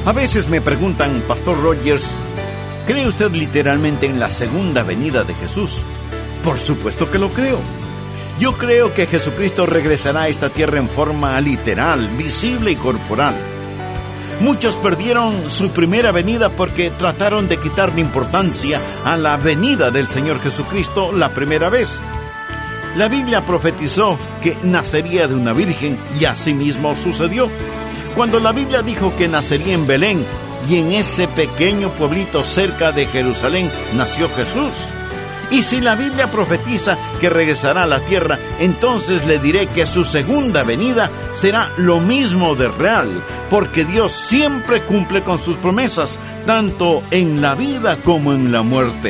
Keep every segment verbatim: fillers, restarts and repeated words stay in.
A veces me preguntan, Pastor Rogers, ¿cree usted literalmente en la segunda venida de Jesús? Por supuesto que lo creo. Yo creo que Jesucristo regresará a esta tierra en forma literal, visible y corporal. Muchos perdieron su primera venida porque trataron de quitarle importancia a la venida del Señor Jesucristo la primera vez. La Biblia profetizó que nacería de una virgen y así mismo sucedió. Cuando la Biblia dijo que nacería en Belén y en ese pequeño pueblito cerca de Jerusalén nació Jesús. Y si la Biblia profetiza que regresará a la tierra, entonces le diré que su segunda venida será lo mismo de real, porque Dios siempre cumple con sus promesas, tanto en la vida como en la muerte.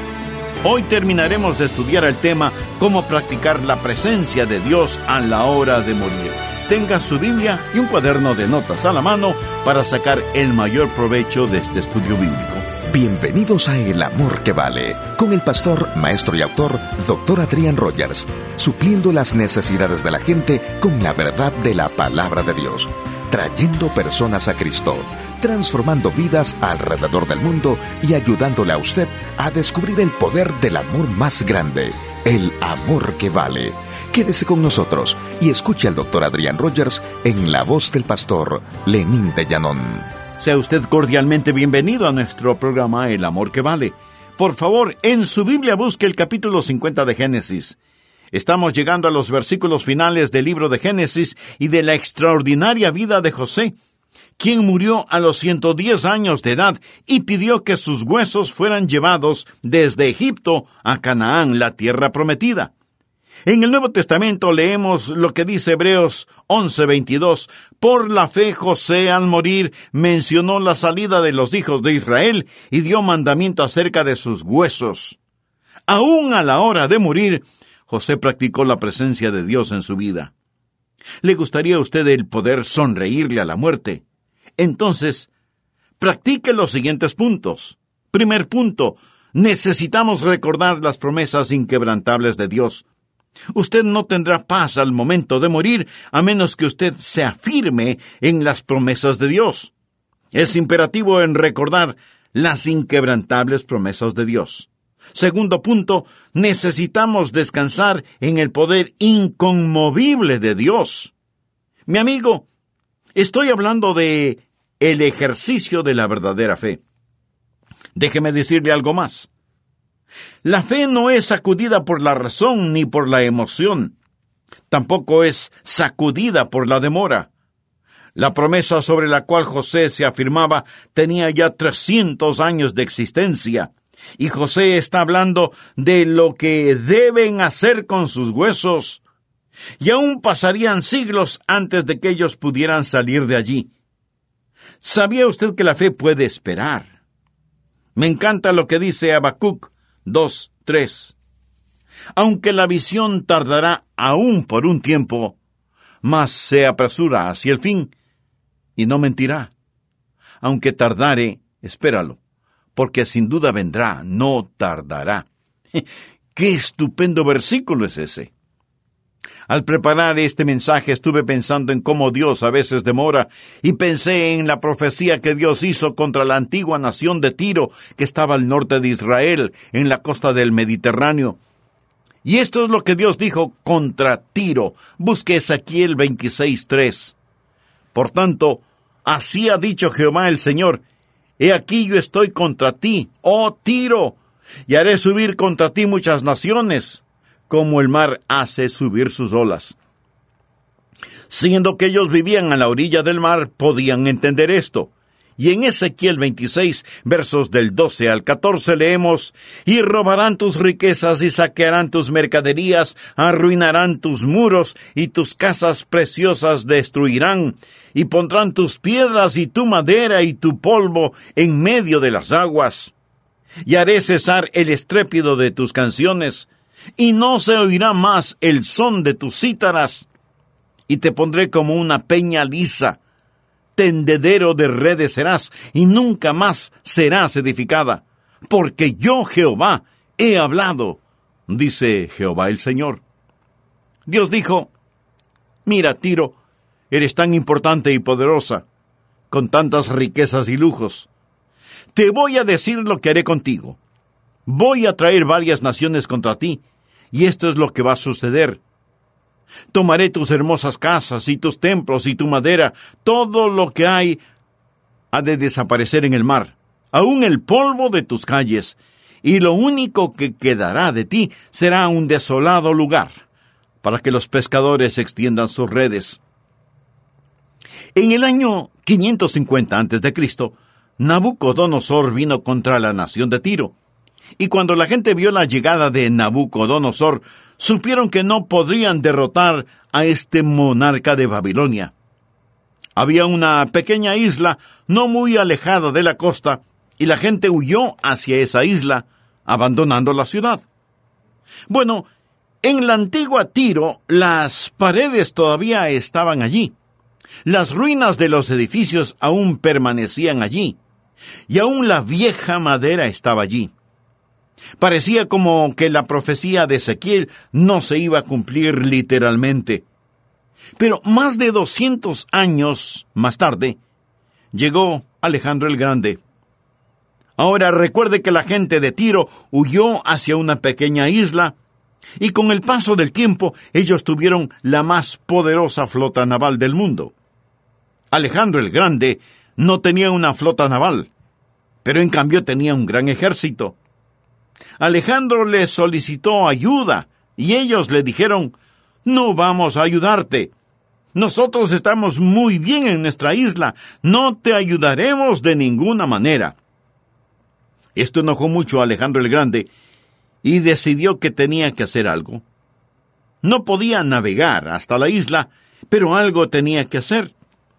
Hoy terminaremos de estudiar el tema cómo practicar la presencia de Dios a la hora de morir. Tenga su Biblia y un cuaderno de notas a la mano para sacar el mayor provecho de este estudio bíblico. Bienvenidos a El Amor que Vale, con el pastor, maestro y autor, doctor Adrián Rogers, supliendo las necesidades de la gente con la verdad de la palabra de Dios, trayendo personas a Cristo, transformando vidas alrededor del mundo y ayudándole a usted a descubrir el poder del amor más grande, el amor que vale. Quédese con nosotros y escuche al doctor Adrián Rogers en la voz del pastor Lenín de Llanón. Sea usted cordialmente bienvenido a nuestro programa El Amor que Vale. Por favor, en su Biblia busque el capítulo cincuenta de Génesis. Estamos llegando a los versículos finales del libro de Génesis y de la extraordinaria vida de José, quien murió a los ciento diez años de edad y pidió que sus huesos fueran llevados desde Egipto a Canaán, la tierra prometida. En el Nuevo Testamento leemos lo que dice Hebreos once veintidós. Por la fe José al morir mencionó la salida de los hijos de Israel y dio mandamiento acerca de sus huesos. Aún a la hora de morir, José practicó la presencia de Dios en su vida. ¿Le gustaría a usted el poder sonreírle a la muerte? Entonces, practique los siguientes puntos. Primer punto, necesitamos recordar las promesas inquebrantables de Dios. Usted no tendrá paz al momento de morir a menos que usted se afirme en las promesas de Dios. Es imperativo en recordar las inquebrantables promesas de Dios. Segundo punto, necesitamos descansar en el poder inconmovible de Dios. Mi amigo, estoy hablando de el ejercicio de la verdadera fe. Déjeme decirle algo más. La fe no es sacudida por la razón ni por la emoción. Tampoco es sacudida por la demora. La promesa sobre la cual José se afirmaba tenía ya trescientos años de existencia, y José está hablando de lo que deben hacer con sus huesos. Y aún pasarían siglos antes de que ellos pudieran salir de allí. ¿Sabía usted que la fe puede esperar? Me encanta lo que dice Habacuc dos tres. Aunque la visión tardará aún por un tiempo, mas se apresura hacia el fin, y no mentirá. Aunque tardare, espéralo, porque sin duda vendrá, no tardará. ¡Qué estupendo versículo es ese! Al preparar este mensaje estuve pensando en cómo Dios a veces demora, y pensé en la profecía que Dios hizo contra la antigua nación de Tiro, que estaba al norte de Israel, en la costa del Mediterráneo. Y esto es lo que Dios dijo contra Tiro. Busque Ezequiel veintiséis tres. Por tanto, así ha dicho Jehová el Señor: He aquí yo estoy contra ti, oh Tiro, y haré subir contra ti muchas naciones, como el mar hace subir sus olas. Siendo que ellos vivían a la orilla del mar, podían entender esto. Y en Ezequiel veintiséis, versos del doce al catorce, leemos: Y robarán tus riquezas y saquearán tus mercaderías, arruinarán tus muros y tus casas preciosas destruirán, y pondrán tus piedras y tu madera y tu polvo en medio de las aguas. Y haré cesar el estrépito de tus canciones, y no se oirá más el son de tus cítaras, y te pondré como una peña lisa, tendedero de redes serás, y nunca más serás edificada, porque yo, Jehová, he hablado, dice Jehová el Señor. Dios dijo: Mira, Tiro, eres tan importante y poderosa. con tantas riquezas y lujos. Te voy a decir lo que haré contigo. Voy a traer varias naciones contra ti, y esto es lo que va a suceder. Tomaré tus hermosas casas y tus templos y tu madera, todo lo que hay ha de desaparecer en el mar, aún el polvo de tus calles, y lo único que quedará de ti será un desolado lugar, para que los pescadores extiendan sus redes. En el año quinientos cincuenta antes de Cristo, Nabucodonosor vino contra la nación de Tiro, y cuando la gente vio la llegada de Nabucodonosor, supieron que no podrían derrotar a este monarca de Babilonia. Había una pequeña isla no muy alejada de la costa, y la gente huyó hacia esa isla, abandonando la ciudad. Bueno, en la antigua Tiro, las paredes todavía estaban allí. Las ruinas de los edificios aún permanecían allí, y aún la vieja madera estaba allí. Parecía como que la profecía de Ezequiel no se iba a cumplir literalmente. Pero más de doscientos años más tarde, llegó Alejandro el Grande. Ahora recuerde que la gente de Tiro huyó hacia una pequeña isla, y con el paso del tiempo ellos tuvieron la más poderosa flota naval del mundo. Alejandro el Grande no tenía una flota naval, pero en cambio tenía un gran ejército. Alejandro les solicitó ayuda, y ellos le dijeron: «No vamos a ayudarte. Nosotros estamos muy bien en nuestra isla. No te ayudaremos de ninguna manera». Esto enojó mucho a Alejandro el Grande, y decidió que tenía que hacer algo. No podía navegar hasta la isla, pero algo tenía que hacer.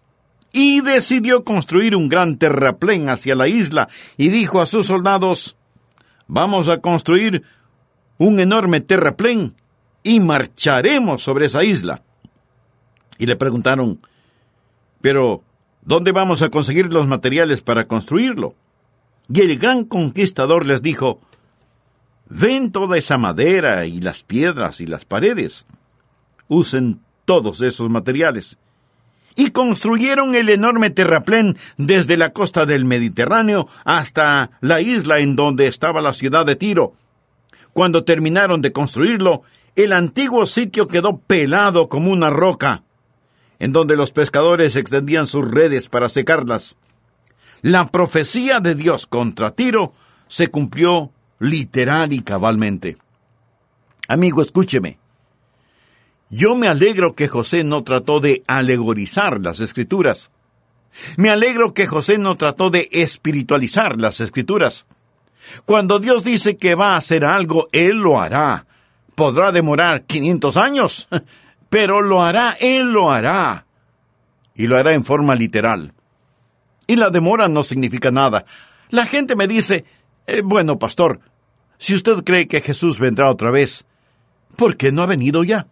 Y decidió construir un gran terraplén hacia la isla, y dijo a sus soldados: «Vamos a construir un enorme terraplén y marcharemos sobre esa isla». Y le preguntaron: «¿Pero dónde vamos a conseguir los materiales para construirlo?». Y el gran conquistador les dijo: «Ven toda esa madera y las piedras y las paredes. Usen todos esos materiales». Y construyeron el enorme terraplén desde la costa del Mediterráneo hasta la isla en donde estaba la ciudad de Tiro. Cuando terminaron de construirlo, el antiguo sitio quedó pelado como una roca, en donde los pescadores extendían sus redes para secarlas. La profecía de Dios contra Tiro se cumplió literal y cabalmente. Amigo, escúcheme. Yo me alegro que José no trató de alegorizar las Escrituras. Me alegro que José no trató de espiritualizar las Escrituras. Cuando Dios dice que va a hacer algo, Él lo hará. Podrá demorar quinientos años, pero lo hará, Él lo hará. Y lo hará en forma literal. Y la demora no significa nada. La gente me dice: eh, bueno, pastor, si usted cree que Jesús vendrá otra vez, ¿por qué no ha venido ya?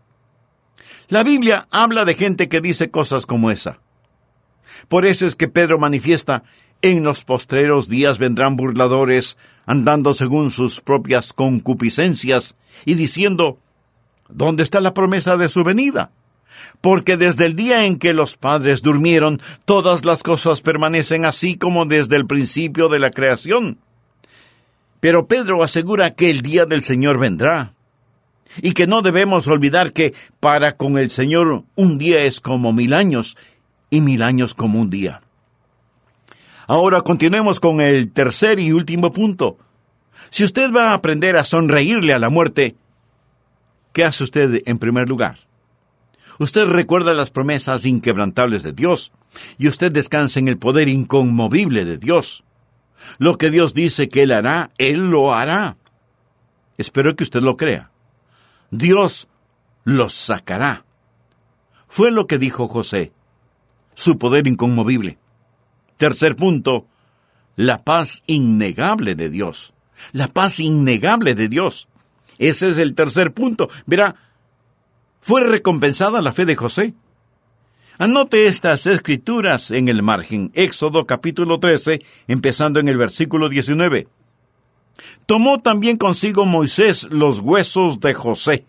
La Biblia habla de gente que dice cosas como esa. Por eso es que Pedro manifiesta: en los postreros días vendrán burladores, andando según sus propias concupiscencias, y diciendo: ¿dónde está la promesa de su venida? Porque desde el día en que los padres durmieron, todas las cosas permanecen así como desde el principio de la creación. Pero Pedro asegura que el día del Señor vendrá, y que no debemos olvidar que para con el Señor un día es como mil años, y mil años como un día. Ahora continuemos con el tercer y último punto. Si usted va a aprender a sonreírle a la muerte, ¿qué hace usted en primer lugar? Usted recuerda las promesas inquebrantables de Dios, y usted descansa en el poder inconmovible de Dios. Lo que Dios dice que Él hará, Él lo hará. Espero que usted lo crea. Dios los sacará. Fue lo que dijo José, su poder inconmovible. Tercer punto, la paz innegable de Dios. La paz innegable de Dios. Ese es el tercer punto. Verá, fue recompensada la fe de José. Anote estas escrituras en el margen. Éxodo capítulo trece, empezando en el versículo diecinueve. Tomó también consigo Moisés los huesos de José.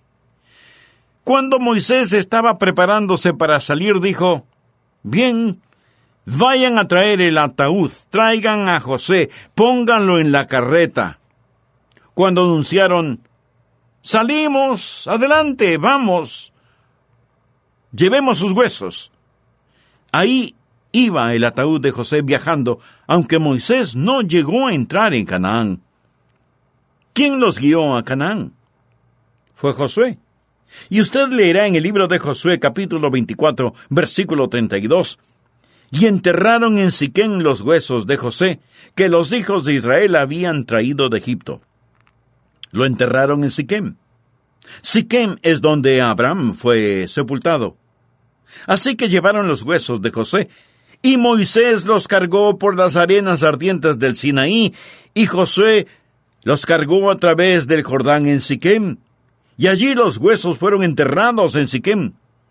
Cuando Moisés estaba preparándose para salir, dijo: «Bien, vayan a traer el ataúd, traigan a José, pónganlo en la carreta. Cuando anunciaron, salimos, adelante, vamos, llevemos sus huesos. Ahí iba el ataúd de José viajando, aunque Moisés no llegó a entrar en Canaán. ¿Quién los guió a Canaán? Fue Josué. Y usted leerá en el libro de Josué, capítulo veinticuatro, versículo treinta y dos. Y enterraron en Siquem los huesos de José, que los hijos de Israel habían traído de Egipto. Lo enterraron en Siquem. Siquem es donde Abraham fue sepultado. Así que llevaron los huesos de José, y Moisés los cargó por las arenas ardientes del Sinaí, y Josué los cargó a través del Jordán en Siquem, y allí los huesos fueron enterrados en Siquem.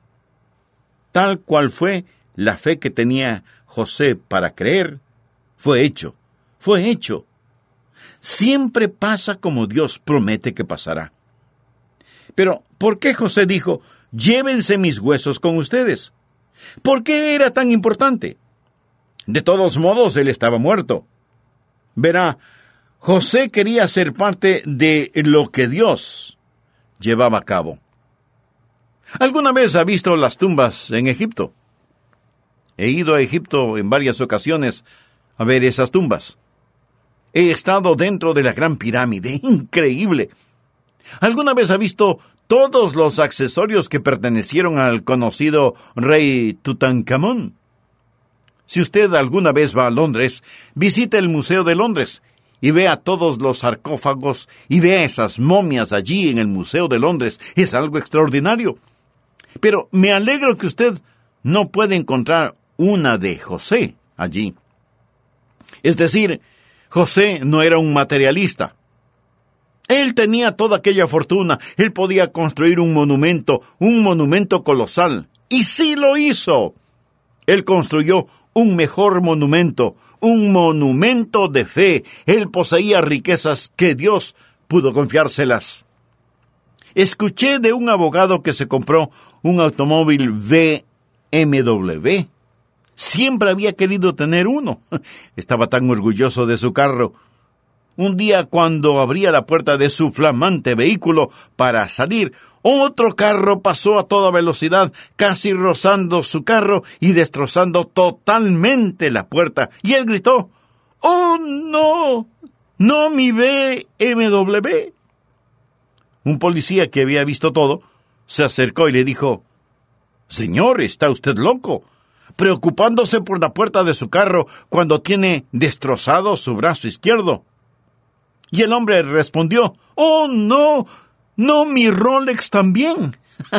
Tal cual fue la fe que tenía José para creer, fue hecho, fue hecho. Siempre pasa como Dios promete que pasará. Pero, ¿por qué José dijo, llévense mis huesos con ustedes? ¿Por qué era tan importante? De todos modos, él estaba muerto. Verá, José quería ser parte de lo que Dios llevaba a cabo. ¿Alguna vez ha visto las tumbas en Egipto? He ido a Egipto en varias ocasiones a ver esas tumbas. He estado dentro de la Gran Pirámide, increíble. ¿Alguna vez ha visto todos los accesorios que pertenecieron al conocido rey Tutankamón? Si usted alguna vez va a Londres, visite el Museo de Londres y vea todos los sarcófagos y vea esas momias allí en el Museo de Londres. Es algo extraordinario. Pero me alegro que usted no puede encontrar una de José allí. Es decir, José no era un materialista. Él tenía toda aquella fortuna. Él podía construir un monumento, un monumento colosal. Y sí lo hizo. Él construyó un mejor monumento, un monumento de fe. Él poseía riquezas que Dios pudo confiárselas. Escuché de un abogado que se compró un automóvil B M W. Siempre había querido tener uno. Estaba tan orgulloso de su carro. Un día, cuando abría la puerta de su flamante vehículo para salir, otro carro pasó a toda velocidad, casi rozando su carro y destrozando totalmente la puerta. Y él gritó, ¡oh, no! ¡No mi B M W! Un policía que había visto todo se acercó y le dijo, «Señor, ¿está usted loco? Preocupándose por la puerta de su carro cuando tiene destrozado su brazo izquierdo». Y el hombre respondió, «Oh, no, no mi Rolex también».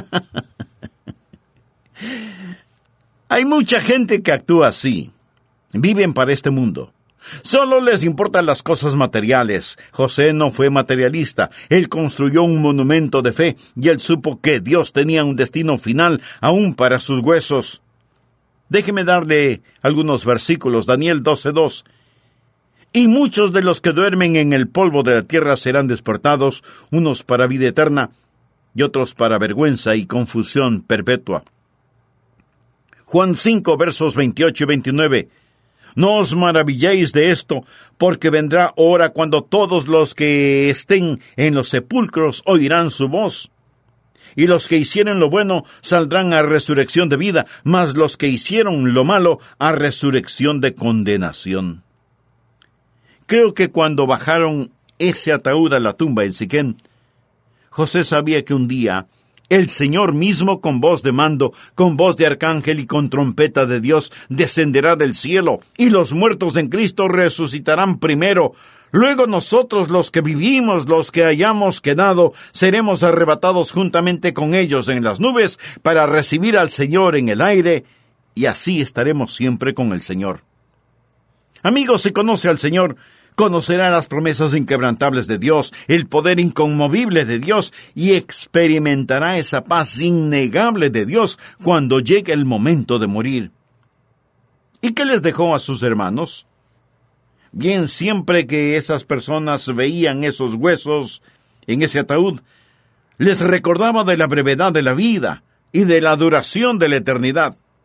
Hay mucha gente que actúa así. Viven para este mundo. Solo les importan las cosas materiales. José no fue materialista. Él construyó un monumento de fe y él supo que Dios tenía un destino final aún para sus huesos. Déjeme darle algunos versículos. Daniel doce dos. Y muchos de los que duermen en el polvo de la tierra serán despertados, unos para vida eterna y otros para vergüenza y confusión perpetua. Juan cinco, versos veintiocho y veintinueve. No os maravilléis de esto, porque vendrá hora cuando todos los que estén en los sepulcros oirán su voz. Y los que hicieren lo bueno saldrán a resurrección de vida, mas los que hicieron lo malo a resurrección de condenación. Creo que cuando bajaron ese ataúd a la tumba en Siquem, José sabía que un día el Señor mismo, con voz de mando, con voz de arcángel y con trompeta de Dios, descenderá del cielo, y los muertos en Cristo resucitarán primero. Luego nosotros, los que vivimos, los que hayamos quedado, seremos arrebatados juntamente con ellos en las nubes para recibir al Señor en el aire, y así estaremos siempre con el Señor. Amigos, si conoce al Señor, conocerá las promesas inquebrantables de Dios, el poder inconmovible de Dios, y experimentará esa paz innegable de Dios cuando llegue el momento de morir. ¿Y qué les dejó a sus hermanos? Bien, siempre que esas personas veían esos huesos en ese ataúd, les recordaba de la brevedad de la vida y de la duración de la eternidad.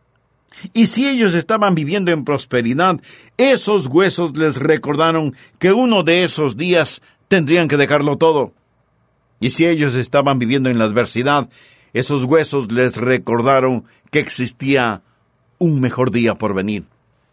Y si ellos estaban viviendo en prosperidad, esos huesos les recordaron que uno de esos días tendrían que dejarlo todo. Y si ellos estaban viviendo en la adversidad, esos huesos les recordaron que existía un mejor día por venir.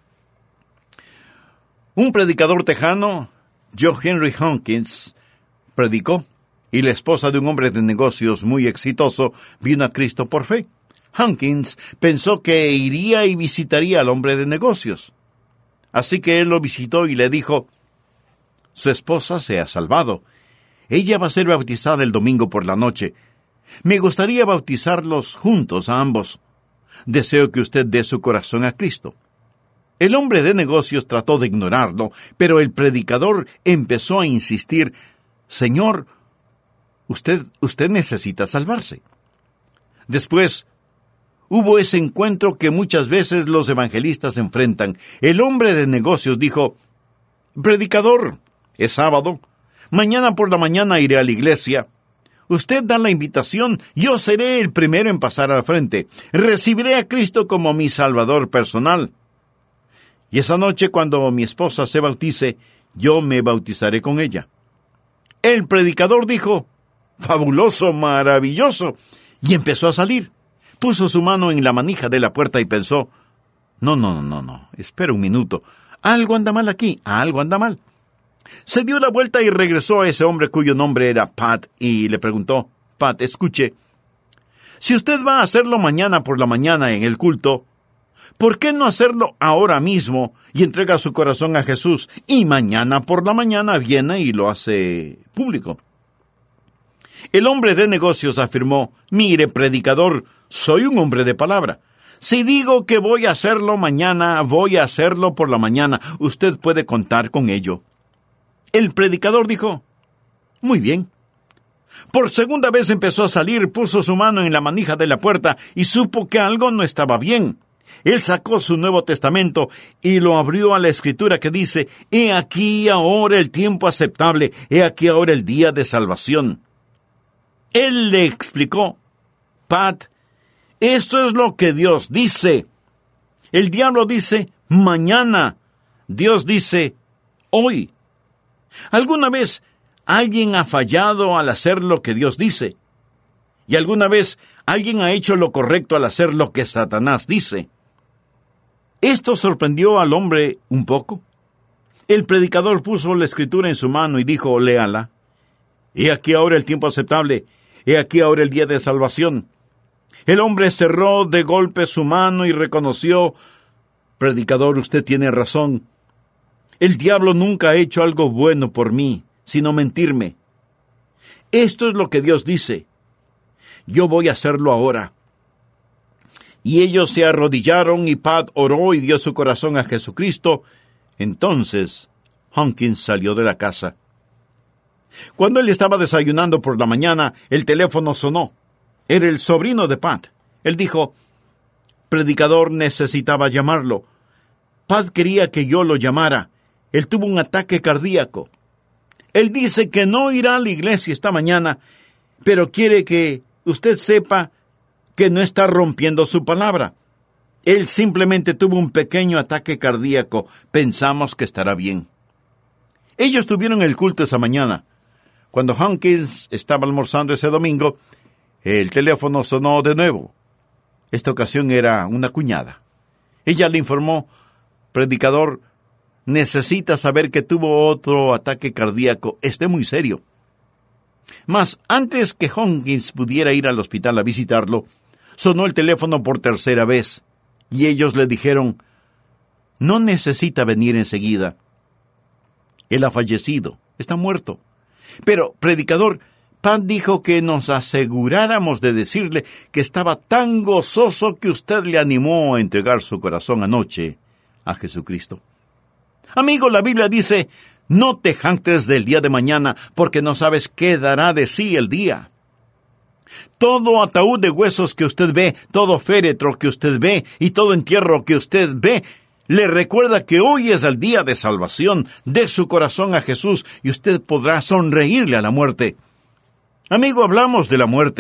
Un predicador tejano, John Henry Hawkins, predicó, y la esposa de un hombre de negocios muy exitoso vino a Cristo por fe. Hawkins pensó que iría y visitaría al hombre de negocios. Así que él lo visitó y le dijo, su esposa se ha salvado. Ella va a ser bautizada el domingo por la noche. Me gustaría bautizarlos juntos a ambos. Deseo que usted dé su corazón a Cristo. El hombre de negocios trató de ignorarlo, pero el predicador empezó a insistir, Señor, usted, usted necesita salvarse. Después, hubo ese encuentro que muchas veces los evangelistas enfrentan. El hombre de negocios dijo, predicador, es sábado, mañana por la mañana iré a la iglesia. Usted da la invitación, yo seré el primero en pasar al frente. Recibiré a Cristo como mi Salvador personal. Y esa noche, cuando mi esposa se bautice, yo me bautizaré con ella. El predicador dijo, fabuloso, maravilloso, y empezó a salir. Puso su mano en la manija de la puerta y pensó, no, no, no, no, espera un minuto, algo anda mal aquí, algo anda mal. Se dio la vuelta y regresó a ese hombre cuyo nombre era Pat y le preguntó, Pat, escuche, si usted va a hacerlo mañana por la mañana en el culto, ¿por qué no hacerlo ahora mismo y entrega su corazón a Jesús y mañana por la mañana viene y lo hace público? El hombre de negocios afirmó, mire, predicador, soy un hombre de palabra. Si digo que voy a hacerlo mañana, voy a hacerlo por la mañana. Usted puede contar con ello. El predicador dijo, muy bien. Por segunda vez empezó a salir, puso su mano en la manija de la puerta y supo que algo no estaba bien. Él sacó su Nuevo Testamento y lo abrió a la Escritura que dice, he aquí ahora el tiempo aceptable, he aquí ahora el día de salvación. Él le explicó, Pat, esto es lo que Dios dice. El diablo dice, mañana. Dios dice, hoy. ¿Alguna vez alguien ha fallado al hacer lo que Dios dice? ¿Y alguna vez alguien ha hecho lo correcto al hacer lo que Satanás dice? Esto sorprendió al hombre un poco. El predicador puso la Escritura en su mano y dijo, léala. He aquí ahora el tiempo aceptable, he aquí ahora el día de salvación. El hombre cerró de golpe su mano y reconoció, predicador, usted tiene razón. El diablo nunca ha hecho algo bueno por mí, sino mentirme. Esto es lo que Dios dice. Yo voy a hacerlo ahora. Y ellos se arrodillaron y Pat oró y dio su corazón a Jesucristo. Entonces, Hawkins salió de la casa. Cuando él estaba desayunando por la mañana, el teléfono sonó. Era el sobrino de Pat. Él dijo, predicador, necesitaba llamarlo. Pat quería que yo lo llamara. Él tuvo un ataque cardíaco. Él dice que no irá a la iglesia esta mañana, pero quiere que usted sepa que no está rompiendo su palabra. Él simplemente tuvo un pequeño ataque cardíaco. Pensamos que estará bien. Ellos tuvieron el culto esa mañana. Cuando Hawkins estaba almorzando ese domingo, el teléfono sonó de nuevo. Esta ocasión era una cuñada. Ella le informó, predicador, necesita saber que tuvo otro ataque cardíaco. Esté muy serio. Mas antes que Hawkins pudiera ir al hospital a visitarlo, sonó el teléfono por tercera vez, y ellos le dijeron, no necesita venir enseguida. Él ha fallecido, está muerto. Pero, predicador, Pat dijo que nos aseguráramos de decirle que estaba tan gozoso que usted le animó a entregar su corazón anoche a Jesucristo. Amigo, la Biblia dice, no te jactes del día de mañana, porque no sabes qué dará de sí el día. Todo ataúd de huesos que usted ve, todo féretro que usted ve y todo entierro que usted ve, le recuerda que hoy es el día de salvación. Dé su corazón a Jesús y usted podrá sonreírle a la muerte. Amigo, hablamos de la muerte.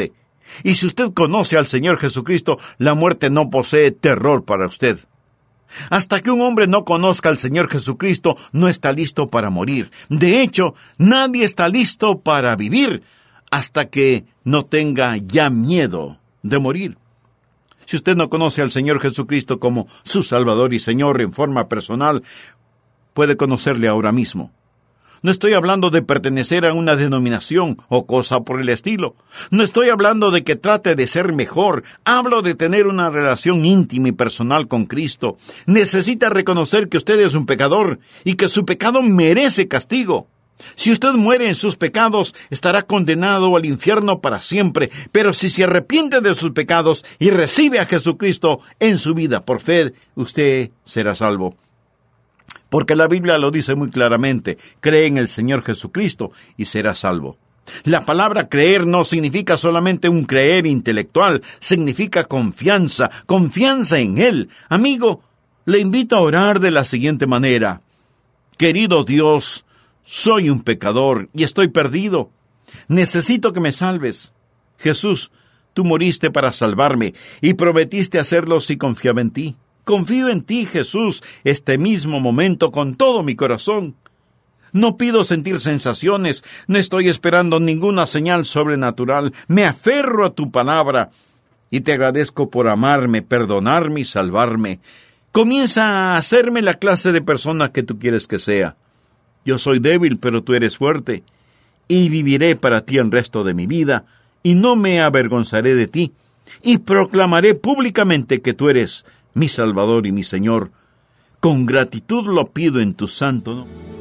Y si usted conoce al Señor Jesucristo, la muerte no posee terror para usted. Hasta que un hombre no conozca al Señor Jesucristo, no está listo para morir. De hecho, nadie está listo para vivir hasta que no tenga ya miedo de morir. Si usted no conoce al Señor Jesucristo como su Salvador y Señor en forma personal, puede conocerle ahora mismo. No estoy hablando de pertenecer a una denominación o cosa por el estilo. No estoy hablando de que trate de ser mejor. Hablo de tener una relación íntima y personal con Cristo. Necesita reconocer que usted es un pecador y que su pecado merece castigo. Si usted muere en sus pecados, estará condenado al infierno para siempre. Pero si se arrepiente de sus pecados y recibe a Jesucristo en su vida por fe, usted será salvo. Porque la Biblia lo dice muy claramente: cree en el Señor Jesucristo y serás salvo. La palabra creer no significa solamente un creer intelectual, significa confianza, confianza en Él. Amigo, le invito a orar de la siguiente manera: querido Dios, soy un pecador y estoy perdido. Necesito que me salves. Jesús, tú moriste para salvarme y prometiste hacerlo si confiaba en ti. Confío en ti, Jesús, este mismo momento con todo mi corazón. No pido sentir sensaciones, no estoy esperando ninguna señal sobrenatural. Me aferro a tu palabra y te agradezco por amarme, perdonarme y salvarme. Comienza a hacerme la clase de persona que tú quieres que sea. Yo soy débil, pero tú eres fuerte, y viviré para ti el resto de mi vida, y no me avergonzaré de ti, y proclamaré públicamente que tú eres mi Salvador y mi Señor. Con gratitud lo pido en tu santo nombre.